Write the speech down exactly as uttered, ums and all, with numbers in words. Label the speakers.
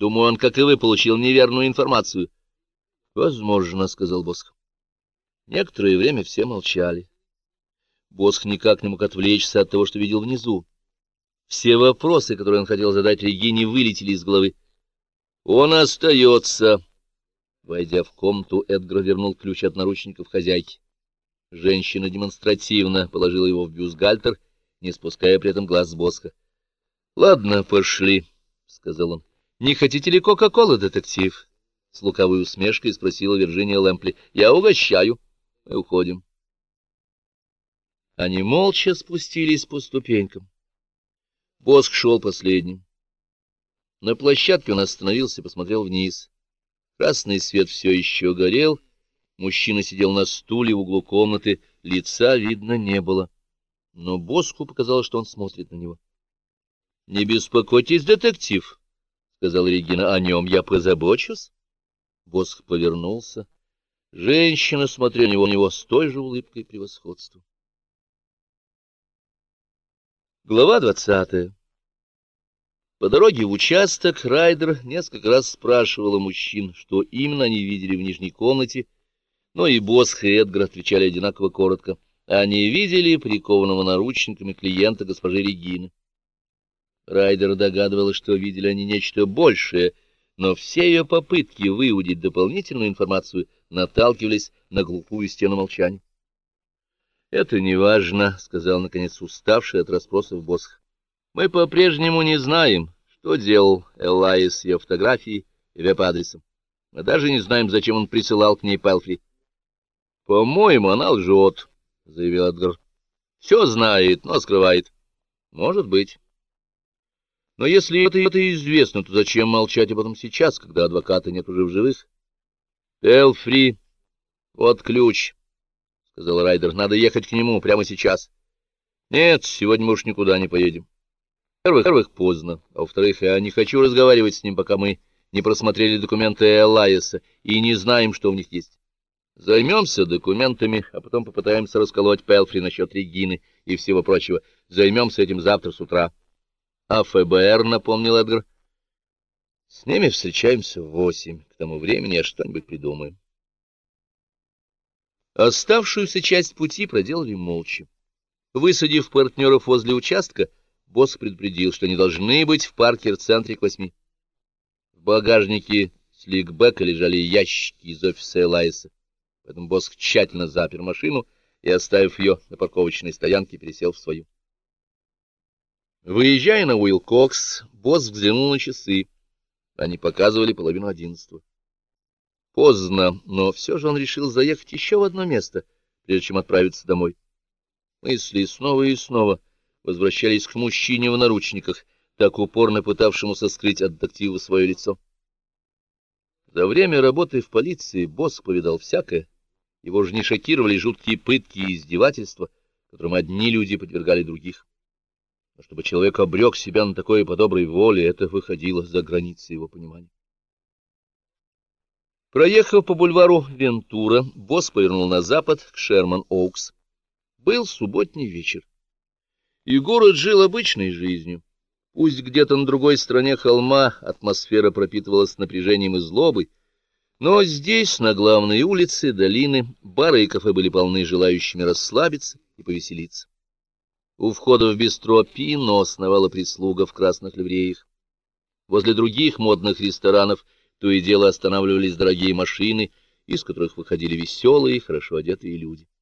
Speaker 1: Думаю, он, как и вы, получил неверную информацию. — Возможно, — сказал Босх. Некоторое время все молчали. Босх никак не мог отвлечься от того, что видел внизу. Все вопросы, которые он хотел задать Регине, вылетели из головы. — Он остается. Войдя в комнату, Эдгар вернул ключ от наручников хозяйки. Женщина демонстративно положила его в бюстгальтер, не спуская при этом глаз с Босха. — Ладно, пошли, — сказал он. — Не хотите ли кока-колы, детектив? — с лукавой усмешкой спросила Вирджиния Лэмпли. — Я угощаю. Мы уходим. Они молча спустились по ступенькам. Босх шел последним. На площадке он остановился и посмотрел вниз. Красный свет все еще горел. Мужчина сидел на стуле в углу комнаты. Лица видно не было. Но Босху показалось, что он смотрит на него. — Не беспокойтесь, детектив, — сказала Регина. — О нем я позабочусь. Босх повернулся. Женщина смотрела на него, на него с той же улыбкой превосходства. Глава двадцатая. По дороге в участок Райдер несколько раз спрашивала мужчин, что именно они видели в нижней комнате, но и Босх, и Эдгар отвечали одинаково коротко. Они видели прикованного наручниками клиента госпожи Регины. Райдер догадывалась, что видели они нечто большее, но все ее попытки выудить дополнительную информацию наталкивались на глупую стену молчания. — Это не важно, — сказал, наконец, уставший от расспросов Босх. — Мы по-прежнему не знаем, что делал Элай с ее фотографией и веб-адресом. Мы даже не знаем, зачем он присылал к ней Пэлфри. — По-моему, она лжет, — заявил Эдгар. — Все знает, но скрывает. — Может быть. Но если это, это известно, то зачем молчать об этом сейчас, когда адвоката нет уже в живых? — Пэлфри, вот ключ, — сказал Райдер. — Надо ехать к нему прямо сейчас. — Нет, сегодня мы уж никуда не поедем. Во-первых, поздно, а во-вторых, я не хочу разговаривать с ним, пока мы не просмотрели документы Элайеса и не знаем, что в них есть. Займемся документами, а потом попытаемся расколоть Пэлфри насчет Регины и всего прочего. Займемся этим завтра с утра. — А ФБР, — напомнил Эдгар. — С ними встречаемся в восемь. К тому времени я что-нибудь придумаю. Оставшуюся часть пути проделали молча. Высадив партнеров возле участка, Босх предупредил, что они должны быть в парке в центре к восьми. В багажнике сликбека лежали ящики из офиса Элайеса, поэтому Босх тщательно запер машину и, оставив ее на парковочной стоянке, пересел в свою. Выезжая на Уилкокс, Босх взглянул на часы. Они показывали половину одиннадцатого. Поздно, но все же он решил заехать еще в одно место, прежде чем отправиться домой. Мысли снова и снова возвращались к мужчине в наручниках, так упорно пытавшемуся скрыть от детектива свое лицо. За время работы в полиции Босх повидал всякое. Его же не шокировали жуткие пытки и издевательства, которым одни люди подвергали других. Но чтобы человек обрек себя на такое по доброй воле, это выходило за границы его понимания. Проехав по бульвару Вентура, Босх повернул на запад к Шерман-Оукс. Был субботний вечер. И город жил обычной жизнью. Пусть где-то на другой стороне холма атмосфера пропитывалась напряжением и злобой, но здесь, на главной улице долины, бары и кафе были полны желающими расслабиться и повеселиться. У входа в бистро «Пино» сновала прислуга в красных ливреях. Возле других модных ресторанов то и дело останавливались дорогие машины, из которых выходили веселые, хорошо одетые люди.